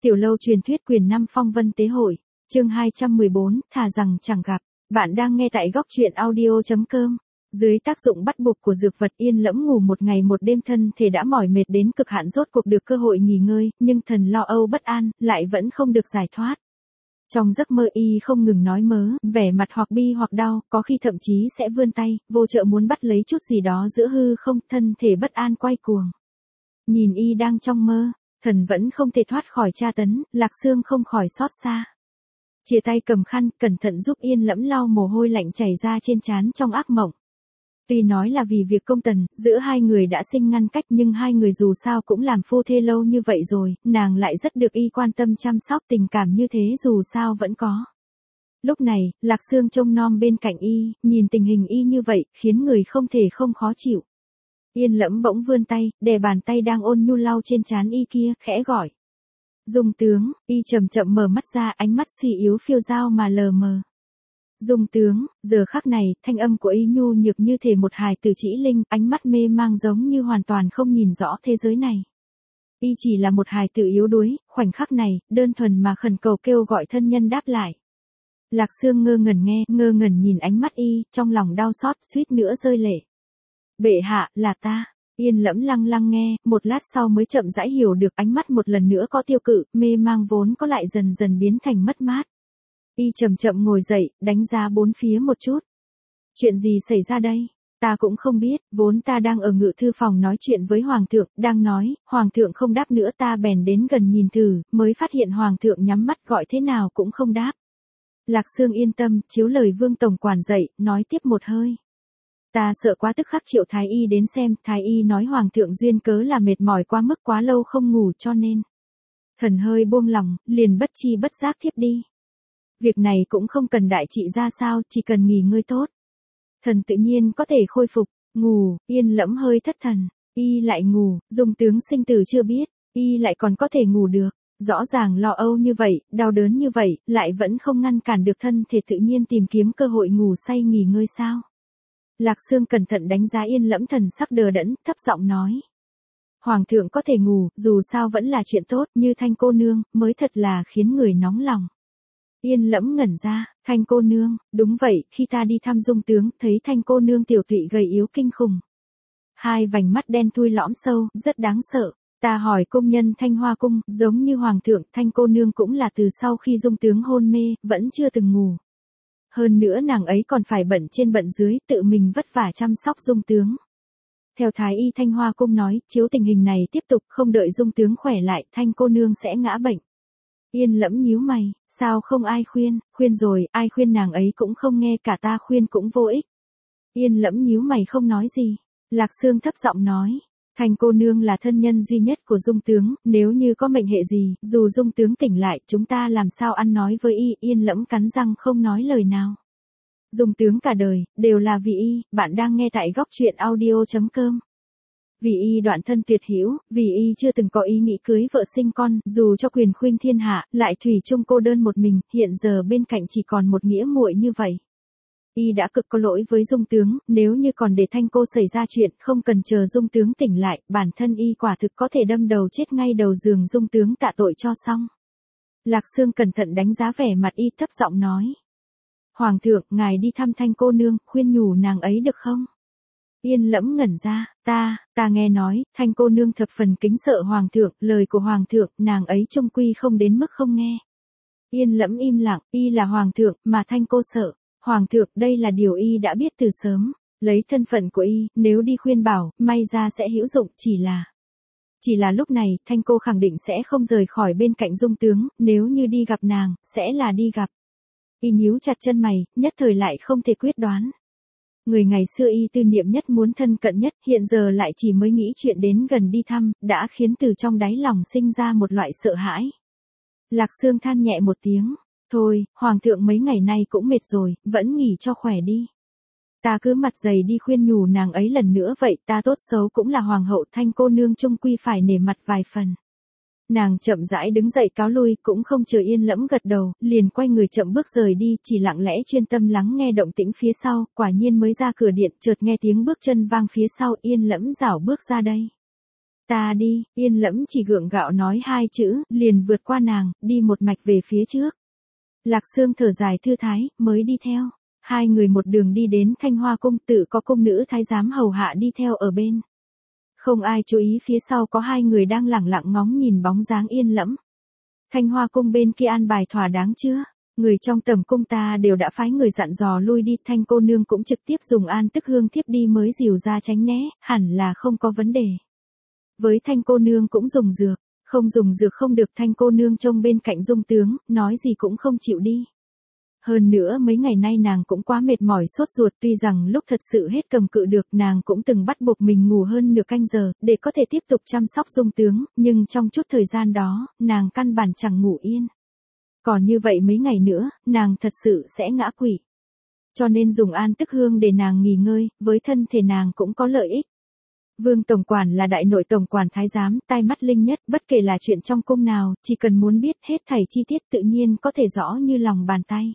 Tiểu lâu truyền thuyết quyền 5 phong vân tế hội, chương 214, thà rằng chẳng gặp. Bạn đang nghe tại góc truyện audio.com. Dưới tác dụng bắt buộc của dược vật Yên Lẫm ngủ một ngày một đêm, thân thể đã mỏi mệt đến cực hạn, rốt cuộc được cơ hội nghỉ ngơi, nhưng thần lo âu bất an, lại vẫn không được giải thoát. Trong giấc mơ y không ngừng nói mớ, vẻ mặt hoặc bi hoặc đau, có khi thậm chí sẽ vươn tay, vô trợ muốn bắt lấy chút gì đó giữa hư không, thân thể bất an quay cuồng. Nhìn y đang trong mơ, thần vẫn không thể thoát khỏi tra tấn, Lạc Sương không khỏi xót xa. Chia tay cầm khăn, cẩn thận giúp Yên Lẫm lau mồ hôi lạnh chảy ra trên trán trong ác mộng. Tuy nói là vì việc công tần, giữa hai người đã sinh ngăn cách, nhưng hai người dù sao cũng làm phu thê lâu như vậy rồi, nàng lại rất được y quan tâm chăm sóc, tình cảm như thế dù sao vẫn có. Lúc này, Lạc Sương trông nom bên cạnh y, nhìn tình hình y như vậy, khiến người không thể không khó chịu. Yên Lẫm bỗng vươn tay, đè bàn tay đang ôn nhu lau trên trán y kia, khẽ gọi. Dung tướng, y chậm chậm mở mắt ra, ánh mắt suy yếu phiêu dao mà lờ mờ. Dung tướng, giờ khắc này, thanh âm của y nhu nhược như thể một hài tử trĩ linh, ánh mắt mê mang giống như hoàn toàn không nhìn rõ thế giới này. Y chỉ là một hài tử yếu đuối, khoảnh khắc này, đơn thuần mà khẩn cầu kêu gọi thân nhân đáp lại. Lạc Sương ngơ ngẩn nghe, ngơ ngẩn nhìn ánh mắt y, trong lòng đau xót, suýt nữa rơi lệ. Bệ hạ, là ta. Yên Lẫm lăng lăng nghe, một lát sau mới chậm rãi hiểu được, ánh mắt một lần nữa có tiêu cự, mê mang vốn có lại dần dần biến thành mất mát. Y chậm chậm ngồi dậy, đánh giá bốn phía một chút. Chuyện gì xảy ra đây? Ta cũng không biết, vốn ta đang ở ngự thư phòng nói chuyện với Hoàng thượng, đang nói, Hoàng thượng không đáp nữa, ta bèn đến gần nhìn thử, mới phát hiện Hoàng thượng nhắm mắt gọi thế nào cũng không đáp. Lạc Sương yên tâm, chiếu lời Vương Tổng quản dạy, nói tiếp một hơi. Ta sợ quá, tức khắc triệu Thái Y đến xem, Thái Y nói Hoàng thượng duyên cớ là mệt mỏi quá mức, quá lâu không ngủ cho nên. Thần hơi buông lòng, liền bất chi bất giác thiếp đi. Việc này cũng không cần đại trị ra sao, chỉ cần nghỉ ngơi tốt. Thần tự nhiên có thể khôi phục, ngủ. Yên Lẫm hơi thất thần, y lại ngủ, Dung tướng sinh tử chưa biết, y lại còn có thể ngủ được. Rõ ràng lo âu như vậy, đau đớn như vậy, lại vẫn không ngăn cản được thân thể tự nhiên tìm kiếm cơ hội ngủ say nghỉ ngơi sao. Lạc Sương cẩn thận đánh giá Yên Lẫm, thần sắc đờ đẫn, thấp giọng nói. Hoàng thượng có thể ngủ, dù sao vẫn là chuyện tốt, như Thanh cô nương, mới thật là khiến người nóng lòng. Yên Lẫm ngẩn ra, Thanh cô nương, đúng vậy, khi ta đi thăm Dung tướng, thấy Thanh cô nương tiểu tụy gầy yếu kinh khủng. Hai vành mắt đen thui lõm sâu, rất đáng sợ. Ta hỏi công nhân Thanh Hoa cung, giống như Hoàng thượng, Thanh cô nương cũng là từ sau khi Dung tướng hôn mê, vẫn chưa từng ngủ. Hơn nữa nàng ấy còn phải bận trên bận dưới, tự mình vất vả chăm sóc Dung tướng. Theo Thái Y Thanh Hoa cung nói, chiếu tình hình này tiếp tục, không đợi Dung tướng khỏe lại, Thanh cô nương sẽ ngã bệnh. Yên Lẫm nhíu mày, sao không ai khuyên, khuyên rồi, ai khuyên nàng ấy cũng không nghe, cả ta khuyên cũng vô ích. Yên Lẫm nhíu mày không nói gì. Lạc Sương thấp giọng nói, Thanh cô nương là thân nhân duy nhất của Dung tướng, nếu như có mệnh hệ gì, dù Dung tướng tỉnh lại, chúng ta làm sao ăn nói với y. Yên Lẫm cắn răng không nói lời nào. Dung tướng cả đời, đều là vì y. Bạn đang nghe tại góc truyện audio.com. Vì y đoạn thân tuyệt hữu, vì y chưa từng có ý nghĩ cưới vợ sinh con, dù cho quyền khuynh thiên hạ, lại thủy chung cô đơn một mình, hiện giờ bên cạnh chỉ còn một nghĩa muội như vậy. Y đã cực có lỗi với Dung tướng, nếu như còn để Thanh cô xảy ra chuyện, không cần chờ Dung tướng tỉnh lại, bản thân y quả thực có thể đâm đầu chết ngay đầu giường Dung tướng tạ tội cho xong. Lạc Sương cẩn thận đánh giá vẻ mặt y, thấp giọng nói. Hoàng thượng, ngài đi thăm Thanh cô nương, khuyên nhủ nàng ấy được không? Yên Lẫm ngẩn ra, ta nghe nói, Thanh cô nương thập phần kính sợ Hoàng thượng, lời của Hoàng thượng, nàng ấy chung quy không đến mức không nghe. Yên Lẫm im lặng, y là Hoàng thượng, mà Thanh cô sợ. Hoàng thượng, đây là điều y đã biết từ sớm, lấy thân phận của y, nếu đi khuyên bảo, may ra sẽ hữu dụng, chỉ là lúc này, Thanh cô khẳng định sẽ không rời khỏi bên cạnh Dung tướng, nếu như đi gặp nàng, sẽ là đi gặp. Y nhíu chặt chân mày, nhất thời lại không thể quyết đoán. Người ngày xưa y tư niệm nhất, muốn thân cận nhất, hiện giờ lại chỉ mới nghĩ chuyện đến gần đi thăm, đã khiến từ trong đáy lòng sinh ra một loại sợ hãi. Lạc Sương than nhẹ một tiếng. Thôi, Hoàng thượng mấy ngày nay cũng mệt rồi, vẫn nghỉ cho khỏe đi. Ta cứ mặt dày đi khuyên nhủ nàng ấy lần nữa vậy, ta tốt xấu cũng là Hoàng hậu, Thanh cô nương chung quy phải nể mặt vài phần. Nàng chậm rãi đứng dậy cáo lui, cũng không chờ Yên Lẫm gật đầu, liền quay người chậm bước rời đi, chỉ lặng lẽ chuyên tâm lắng nghe động tĩnh phía sau, quả nhiên mới ra cửa điện, chợt nghe tiếng bước chân vang phía sau, Yên Lẫm rảo bước ra đây. Ta đi, Yên Lẫm chỉ gượng gạo nói hai chữ, liền vượt qua nàng, đi một mạch về phía trước. Lạc Sương thở dài thư thái, mới đi theo. Hai người một đường đi đến Thanh Hoa cung, tự có cung nữ thái giám hầu hạ đi theo ở bên. Không ai chú ý phía sau có hai người đang lẳng lặng ngóng nhìn bóng dáng Yên Lẫm. Thanh Hoa cung bên kia an bài thỏa đáng chưa? Người trong tầm cung ta đều đã phái người dặn dò lui đi, Thanh cô nương cũng trực tiếp dùng an tức hương thiếp đi mới dìu ra tránh né, hẳn là không có vấn đề. Với Thanh cô nương cũng dùng dược, không dùng dược không được, Thanh cô nương trông bên cạnh Dung tướng, nói gì cũng không chịu đi. Hơn nữa mấy ngày nay nàng cũng quá mệt mỏi sốt ruột, tuy rằng lúc thật sự hết cầm cự được nàng cũng từng bắt buộc mình ngủ hơn nửa canh giờ, để có thể tiếp tục chăm sóc Dung tướng, nhưng trong chút thời gian đó, nàng căn bản chẳng ngủ yên. Còn như vậy mấy ngày nữa, nàng thật sự sẽ ngã quỵ. Cho nên dùng an tức hương để nàng nghỉ ngơi, với thân thể nàng cũng có lợi ích. Vương tổng quản là đại nội tổng quản thái giám, tai mắt linh nhất, bất kể là chuyện trong cung nào, chỉ cần muốn biết hết thảy chi tiết tự nhiên có thể rõ như lòng bàn tay.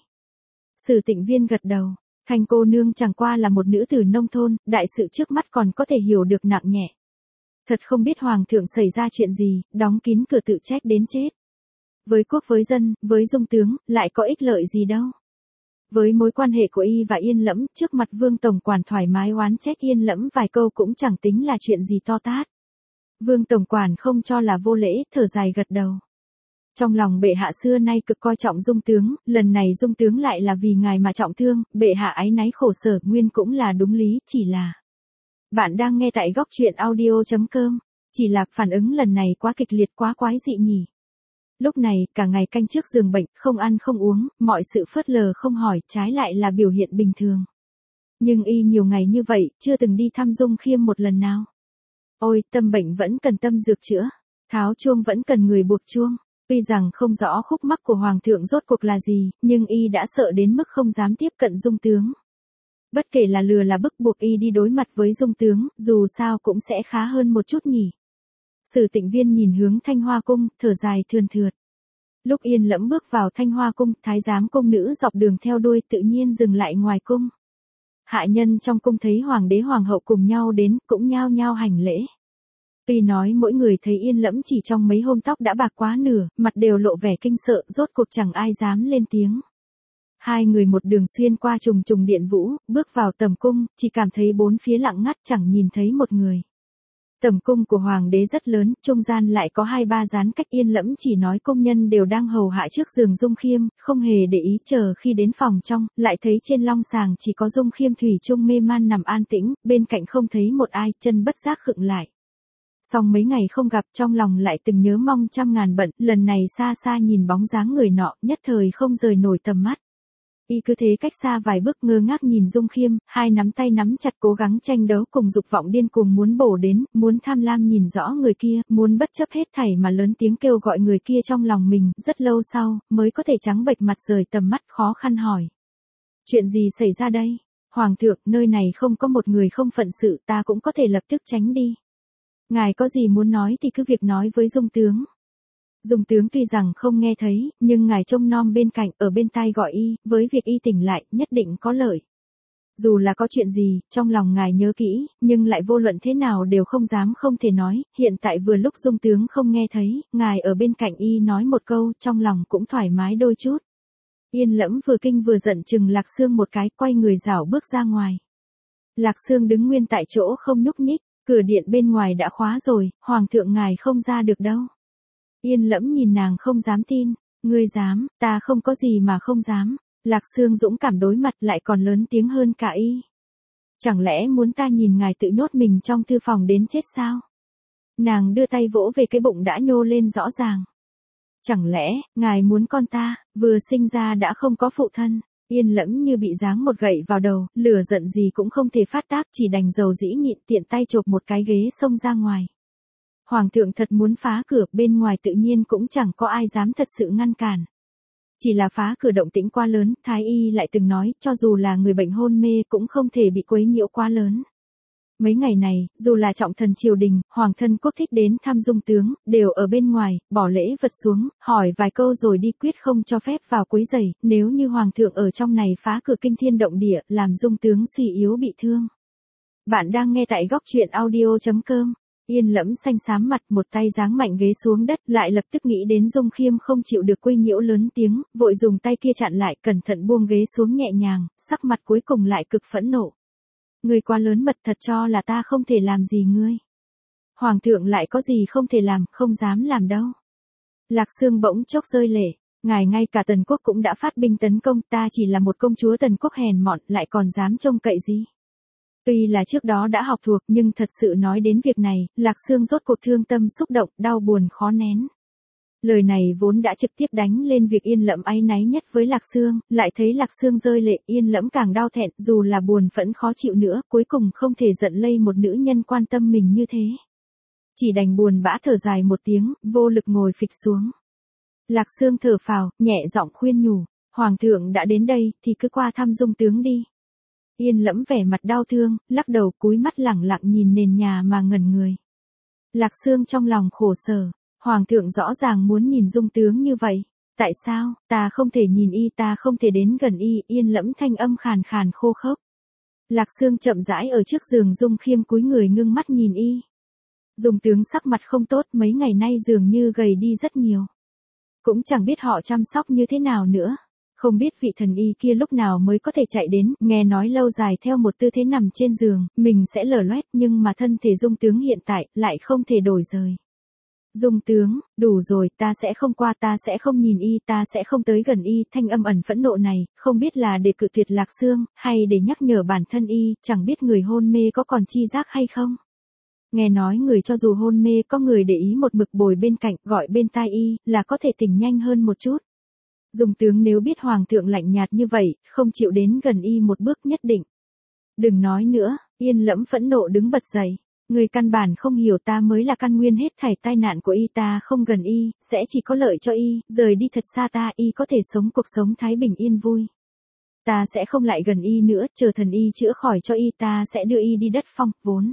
Sử Tịnh Viên gật đầu, Thanh cô nương chẳng qua là một nữ tử nông thôn, đại sự trước mắt còn có thể hiểu được nặng nhẹ. Thật không biết hoàng thượng xảy ra chuyện gì, đóng kín cửa tự trách đến chết. Với quốc với dân, với Dung tướng, lại có ích lợi gì đâu. Với mối quan hệ của y và Yên Lẫm, trước mặt Vương tổng quản thoải mái oán trách Yên Lẫm vài câu cũng chẳng tính là chuyện gì to tát. Vương tổng quản không cho là vô lễ, thở dài gật đầu. Trong lòng bệ hạ xưa nay cực coi trọng Dung tướng, lần này Dung tướng lại là vì ngài mà trọng thương, bệ hạ áy náy khổ sở, nguyên cũng là đúng lý, chỉ là. Bạn đang nghe tại góc truyện audio.com, chỉ là phản ứng lần này quá kịch liệt, quá quái dị nhỉ. Lúc này, cả ngày canh trước giường bệnh, không ăn không uống, mọi sự phớt lờ không hỏi, trái lại là biểu hiện bình thường. Nhưng y nhiều ngày như vậy, chưa từng đi thăm Dung Khiêm một lần nào. Ôi, tâm bệnh vẫn cần tâm dược chữa, tháo chuông vẫn cần người buộc chuông. Tuy rằng không rõ khúc mắc của Hoàng thượng rốt cuộc là gì, nhưng y đã sợ đến mức không dám tiếp cận Dung tướng. Bất kể là lừa là bức buộc y đi đối mặt với Dung tướng, dù sao cũng sẽ khá hơn một chút nhỉ. Sử Tịnh Viên nhìn hướng Thanh Hoa cung, thở dài thườn thượt. Lúc Yên Lẫm bước vào Thanh Hoa cung, thái giám cung nữ dọc đường theo đuôi tự nhiên dừng lại ngoài cung. Hạ nhân trong cung thấy hoàng đế hoàng hậu cùng nhau đến, cũng nhao nhao hành lễ. Tuy nói mỗi người thấy Yên Lẫm chỉ trong mấy hôm tóc đã bạc quá nửa, mặt đều lộ vẻ kinh sợ, rốt cuộc chẳng ai dám lên tiếng. Hai người một đường xuyên qua trùng trùng điện vũ, bước vào tầm cung, chỉ cảm thấy bốn phía lặng ngắt, chẳng nhìn thấy một người. Tầm cung của hoàng đế rất lớn, trung gian lại có 2-3 gián cách. Yên Lẫm chỉ nói công nhân đều đang hầu hạ trước giường Dung Khiêm, không hề để ý, chờ khi đến phòng trong, lại thấy trên long sàng chỉ có Dung Khiêm thủy chung mê man nằm an tĩnh, bên cạnh không thấy một ai, chân bất giác khựng lại. Xong mấy ngày không gặp, trong lòng lại từng nhớ mong trăm ngàn bận, lần này xa xa nhìn bóng dáng người nọ, nhất thời không rời nổi tầm mắt. Y cứ thế cách xa vài bước ngơ ngác nhìn Dung Khiêm, hai nắm tay nắm chặt cố gắng tranh đấu cùng dục vọng điên cuồng muốn bổ đến, muốn tham lam nhìn rõ người kia, muốn bất chấp hết thảy mà lớn tiếng kêu gọi người kia trong lòng mình, rất lâu sau, mới có thể trắng bệch mặt rời tầm mắt, khó khăn hỏi. Chuyện gì xảy ra đây? Hoàng thượng, nơi này không có một người không phận sự, ta cũng có thể lập tức tránh đi. Ngài có gì muốn nói thì cứ việc nói với Dung tướng. Dung tướng tuy rằng không nghe thấy, nhưng ngài trông nom bên cạnh, ở bên tai gọi y, với việc y tỉnh lại, nhất định có lợi. Dù là có chuyện gì, trong lòng ngài nhớ kỹ, nhưng lại vô luận thế nào đều không dám không thể nói, hiện tại vừa lúc Dung tướng không nghe thấy, ngài ở bên cạnh y nói một câu, trong lòng cũng thoải mái đôi chút. Yên Lẫm vừa kinh vừa giận chừng Lạc Sương một cái, quay người rảo bước ra ngoài. Lạc Sương đứng nguyên tại chỗ không nhúc nhích, cửa điện bên ngoài đã khóa rồi, hoàng thượng ngài không ra được đâu. Yên Lẫm nhìn nàng không dám tin, ngươi dám, ta không có gì mà không dám. Lạc Sương dũng cảm đối mặt lại còn lớn tiếng hơn cả y. Chẳng lẽ muốn ta nhìn ngài tự nhốt mình trong thư phòng đến chết sao? Nàng đưa tay vỗ về cái bụng đã nhô lên rõ ràng. Chẳng lẽ, ngài muốn con ta, vừa sinh ra đã không có phụ thân? Yên Lẫm như bị giáng một gậy vào đầu, lửa giận gì cũng không thể phát tác, chỉ đành dầu dĩ nhịn, tiện tay chộp một cái ghế xông ra ngoài. Hoàng thượng thật muốn phá cửa, bên ngoài tự nhiên cũng chẳng có ai dám thật sự ngăn cản. Chỉ là phá cửa động tĩnh quá lớn, Thái y lại từng nói, cho dù là người bệnh hôn mê cũng không thể bị quấy nhiễu quá lớn. Mấy ngày này, dù là trọng thần triều đình, hoàng thân quốc thích đến thăm Dung tướng, đều ở bên ngoài, bỏ lễ vật xuống, hỏi vài câu rồi đi, quyết không cho phép vào quấy rầy. Nếu như hoàng thượng ở trong này phá cửa kinh thiên động địa, làm Dung tướng suy yếu bị thương. Bạn đang nghe tại góc truyện audio.com. Yên Lẫm xanh xám mặt, một tay giáng mạnh ghế xuống đất, lại lập tức nghĩ đến Dung Khiêm không chịu được quấy nhiễu lớn tiếng, vội dùng tay kia chặn lại, cẩn thận buông ghế xuống nhẹ nhàng, sắc mặt cuối cùng lại cực phẫn nộ. Ngươi quá lớn mật, thật cho là ta không thể làm gì ngươi. Hoàng thượng lại có gì không thể làm, không dám làm đâu. Lạc Sương bỗng chốc rơi lệ, ngài ngay cả Tần quốc cũng đã phát binh tấn công, ta chỉ là một công chúa Tần quốc hèn mọn, lại còn dám trông cậy gì. Tuy là trước đó đã học thuộc, nhưng thật sự nói đến việc này, Lạc Sương rốt cuộc thương tâm xúc động, đau buồn khó nén. Lời này vốn đã trực tiếp đánh lên việc Yên Lẫm áy náy nhất với Lạc Sương, lại thấy Lạc Sương rơi lệ, Yên Lẫm càng đau thẹn, dù là buồn phẫn khó chịu nữa, cuối cùng không thể giận lây một nữ nhân quan tâm mình như thế. Chỉ đành buồn bã thở dài một tiếng, vô lực ngồi phịch xuống. Lạc Sương thở phào, nhẹ giọng khuyên nhủ, Hoàng thượng đã đến đây, thì cứ qua thăm Dung tướng đi. Yên Lẫm vẻ mặt đau thương, lắc đầu cúi mắt lẳng lặng nhìn nền nhà mà ngẩn người. Lạc Sương trong lòng khổ sở, Hoàng thượng rõ ràng muốn nhìn Dung tướng như vậy. Tại sao, ta không thể nhìn y, ta không thể đến gần y, Yên Lẫm thanh âm khàn khàn khô khốc. Lạc Sương chậm rãi ở trước giường Dung Khiêm cúi người ngưng mắt nhìn y. Dung tướng sắc mặt không tốt, mấy ngày nay dường như gầy đi rất nhiều. Cũng chẳng biết họ chăm sóc như thế nào nữa. Không biết vị thần y kia lúc nào mới có thể chạy đến, nghe nói lâu dài theo một tư thế nằm trên giường, mình sẽ lở loét, nhưng mà thân thể Dung tướng hiện tại, lại không thể đổi rời. Dung tướng, đủ rồi, ta sẽ không qua, ta sẽ không nhìn y, ta sẽ không tới gần y, thanh âm ẩn phẫn nộ này, không biết là để cự tuyệt Lạc Sương, hay để nhắc nhở bản thân y, chẳng biết người hôn mê có còn chi giác hay không. Nghe nói người cho dù hôn mê có người để ý một mực bồi bên cạnh, gọi bên tai y, là có thể tỉnh nhanh hơn một chút. Dung tướng nếu biết Hoàng thượng lạnh nhạt như vậy, không chịu đến gần y một bước nhất định. Đừng nói nữa, Yên Lẫm phẫn nộ đứng bật dậy. Người căn bản không hiểu, ta mới là căn nguyên hết thảy tai nạn của y, ta không gần y, sẽ chỉ có lợi cho y, rời đi thật xa ta, y có thể sống cuộc sống thái bình yên vui. Ta sẽ không lại gần y nữa, chờ thần y chữa khỏi cho y, ta sẽ đưa y đi đất phong, vốn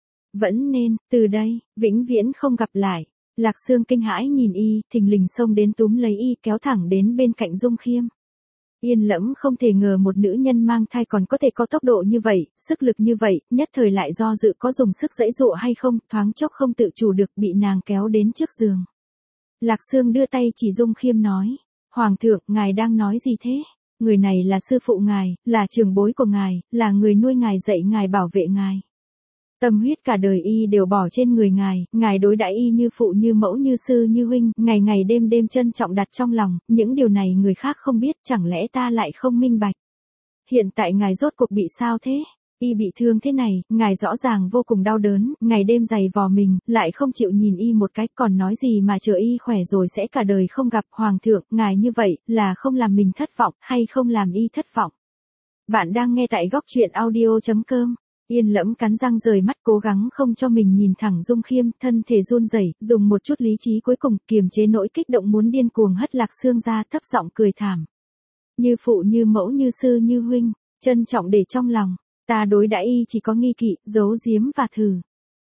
vẫn nên, từ đây, vĩnh viễn không gặp lại. Lạc Sương kinh hãi nhìn y, thình lình xông đến túm lấy y, kéo thẳng đến bên cạnh Dung Khiêm. Yên Lẫm không thể ngờ một nữ nhân mang thai còn có thể có tốc độ như vậy, sức lực như vậy, nhất thời lại do dự có dùng sức giãy giụa hay không, thoáng chốc không tự chủ được bị nàng kéo đến trước giường. Lạc Sương đưa tay chỉ Dung Khiêm nói, Hoàng thượng, ngài đang nói gì thế? Người này là sư phụ ngài, là trưởng bối của ngài, là người nuôi ngài, dạy ngài, bảo vệ ngài. Tâm huyết cả đời y đều bỏ trên người ngài đối đãi y như phụ như mẫu như sư như huynh, ngày ngày đêm đêm trân trọng đặt trong lòng, những điều này người khác không biết, chẳng lẽ ta lại không minh bạch. Hiện tại ngài rốt cuộc bị sao thế? Y bị thương thế này, ngài rõ ràng vô cùng đau đớn, ngày đêm giày vò mình, lại không chịu nhìn y một cách, còn nói gì mà chờ y khỏe rồi sẽ cả đời không gặp. Hoàng thượng, ngài như vậy, là không làm mình thất vọng, hay không làm y thất vọng? Bạn đang nghe tại góc truyện audio.com. Yên Lẫm cắn răng rời mắt, cố gắng không cho mình nhìn thẳng Dung Khiêm, thân thể run rẩy, dùng một chút lý trí cuối cùng kiềm chế nỗi kích động muốn điên cuồng hất Lạc Sương ra, thấp giọng cười thảm. Như phụ như mẫu như sư như huynh, trân trọng để trong lòng, ta đối đãi y chỉ có nghi kỵ, giấu giếm và thử.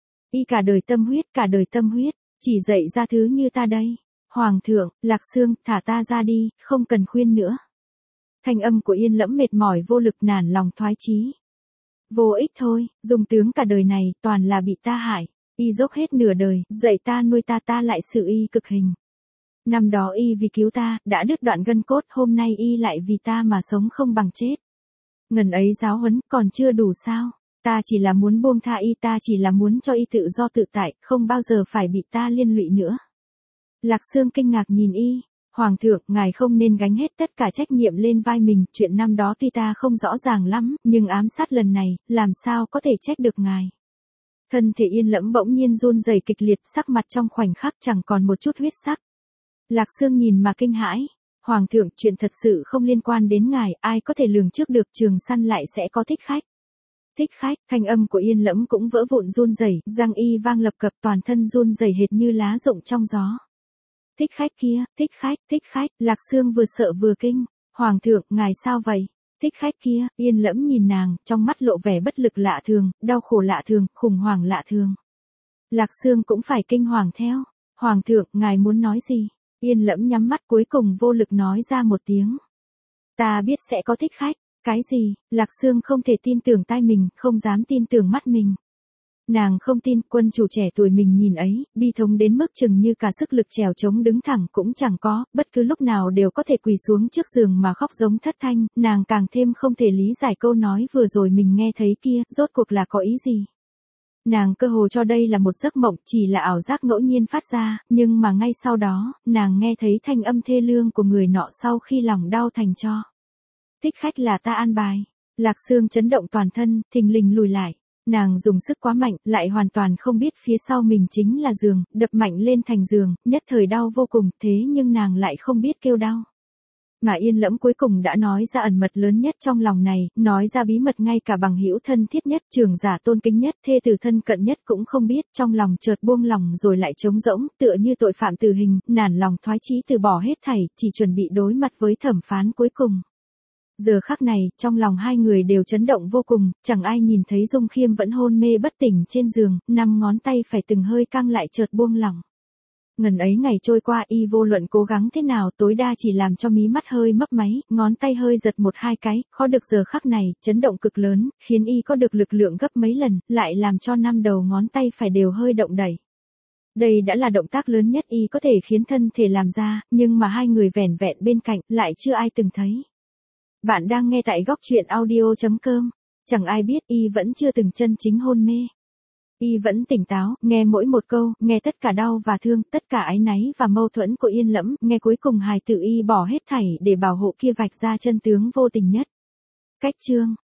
Y cả đời tâm huyết, chỉ dạy ra thứ như ta đây. Hoàng thượng, Lạc Sương, thả ta ra đi, không cần khuyên nữa. Thanh âm của Yên Lẫm mệt mỏi vô lực, nản lòng thoái chí. Vô ích thôi, Dung tướng cả đời này, toàn là bị ta hại. Y dốc hết nửa đời, dạy ta nuôi ta, ta lại xử y cực hình. Năm đó y vì cứu ta, đã đứt đoạn gân cốt, hôm nay y lại vì ta mà sống không bằng chết. Ngần ấy giáo huấn, còn chưa đủ sao? Ta chỉ là muốn buông tha y, ta chỉ là muốn cho y tự do tự tại, không bao giờ phải bị ta liên lụy nữa. Lạc Sương kinh ngạc nhìn y. Hoàng thượng, ngài không nên gánh hết tất cả trách nhiệm lên vai mình, chuyện năm đó tuy ta không rõ ràng lắm, nhưng ám sát lần này, làm sao có thể trách được ngài. Thân thể Yên Lẫm bỗng nhiên run rẩy kịch liệt, sắc mặt trong khoảnh khắc chẳng còn một chút huyết sắc. Lạc Sương nhìn mà kinh hãi. Hoàng thượng, chuyện thật sự không liên quan đến ngài, ai có thể lường trước được Trường Săn lại sẽ có thích khách. Thích khách, thanh âm của Yên Lẫm cũng vỡ vụn run rẩy, răng y vang lập cập, toàn thân run rẩy hệt như lá rụng trong gió. Thích khách kia, thích khách, Lạc Sương vừa sợ vừa kinh. Hoàng thượng, ngài sao vậy? Thích khách kia, Yên Lẫm nhìn nàng, trong mắt lộ vẻ bất lực lạ thường, đau khổ lạ thường, khủng hoảng lạ thường. Lạc Sương cũng phải kinh hoàng theo. Hoàng thượng, ngài muốn nói gì? Yên Lẫm nhắm mắt cuối cùng vô lực nói ra một tiếng. Ta biết sẽ có thích khách. Cái gì? Lạc Sương không thể tin tưởng tai mình, không dám tin tưởng mắt mình. Nàng không tin quân chủ trẻ tuổi mình nhìn ấy, bi thống đến mức chừng như cả sức lực trèo trống đứng thẳng cũng chẳng có, bất cứ lúc nào đều có thể quỳ xuống trước giường mà khóc giống thất thanh, nàng càng thêm không thể lý giải câu nói vừa rồi mình nghe thấy kia, rốt cuộc là có ý gì. Nàng cơ hồ cho đây là một giấc mộng, chỉ là ảo giác ngẫu nhiên phát ra, nhưng mà ngay sau đó, nàng nghe thấy thanh âm thê lương của người nọ sau khi lòng đau thành tro. Thích khách là ta an bài. Lạc Sương chấn động toàn thân, thình lình lùi lại. Nàng dùng sức quá mạnh, lại hoàn toàn không biết phía sau mình chính là giường, đập mạnh lên thành giường, nhất thời đau vô cùng, thế nhưng nàng lại không biết kêu đau. Mà Yên Lẫm cuối cùng đã nói ra ẩn mật lớn nhất trong lòng này, nói ra bí mật ngay cả bằng hữu thân thiết nhất, trưởng giả tôn kính nhất, thê tử thân cận nhất cũng không biết, trong lòng chợt buông lòng rồi lại trống rỗng, tựa như tội phạm tử hình, nản lòng thoái chí từ bỏ hết thảy, chỉ chuẩn bị đối mặt với thẩm phán cuối cùng. Giờ khắc này, trong lòng hai người đều chấn động vô cùng, chẳng ai nhìn thấy Dung Khiêm vẫn hôn mê bất tỉnh trên giường, 5 ngón tay phải từng hơi căng lại chợt buông lỏng. Ngần ấy ngày trôi qua y vô luận cố gắng thế nào tối đa chỉ làm cho mí mắt hơi mấp máy, ngón tay hơi giật 1-2 cái, khó được giờ khắc này, chấn động cực lớn, khiến y có được lực lượng gấp mấy lần, lại làm cho 5 đầu ngón tay phải đều hơi động đẩy. Đây đã là động tác lớn nhất y có thể khiến thân thể làm ra, nhưng mà hai người vẻn vẹn bên cạnh, lại chưa ai từng thấy. Bạn đang nghe tại góc truyện audio.com, chẳng ai biết y vẫn chưa từng chân chính hôn mê. Y vẫn tỉnh táo, nghe mỗi một câu, nghe tất cả đau và thương, tất cả áy náy và mâu thuẫn của Yên Lẫm, nghe cuối cùng hài tử y bỏ hết thảy để bảo hộ kia vạch ra chân tướng vô tình nhất. Cách chương